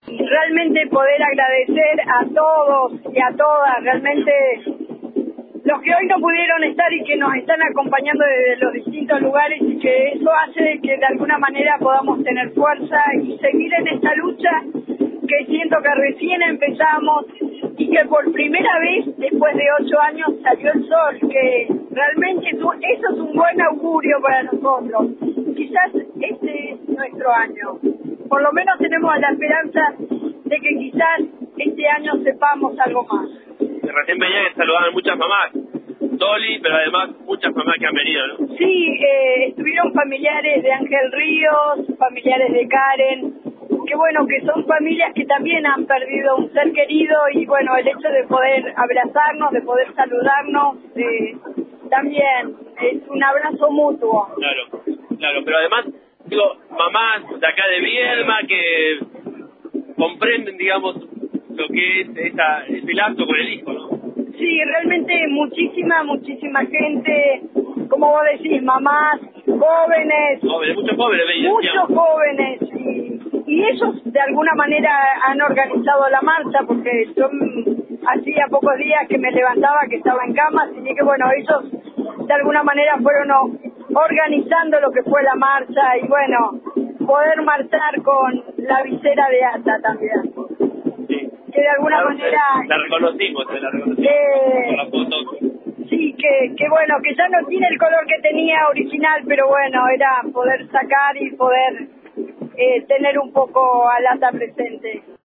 Realmente poder agradecer a todos y a todas, realmente los que hoy no pudieron estar y que nos están acompañando desde los distintos lugares, y que eso hace que de alguna manera podamos tener fuerza y seguir en esta lucha que siento que recién empezamos y que por primera vez después de 8 años salió el sol, que realmente eso es un buen augurio para nosotros. Quizás este es nuestro año. Por lo menos tenemos la esperanza de que quizás este año sepamos algo más. Recién veía que saludaban muchas mamás, Dolly, pero además muchas mamás que han venido, ¿no? Sí, estuvieron familiares de Ángel Ríos, familiares de Karen, que bueno, que son familias que también han perdido un ser querido, y bueno, el hecho de poder abrazarnos, de poder saludarnos, también es un abrazo mutuo. Claro, pero además, digo, mamás de acá de Viedma que comprenden, digamos, lo que es el acto con el hijo, ¿no? Sí, realmente muchísima gente, como vos decís, mamás, jóvenes, muchos jóvenes, y ellos de alguna manera han organizado la marcha, porque yo hacía pocos días que me levantaba, que estaba en cama, así que bueno, ellos de alguna manera fueron organizando lo que fue la marcha, y bueno, poder marchar con la visera de ATA también. Que de alguna manera... La reconocimos con la foto. Sí, que bueno, que ya no tiene el color que tenía original, pero bueno, era poder sacar y poder tener un poco al ATA presente.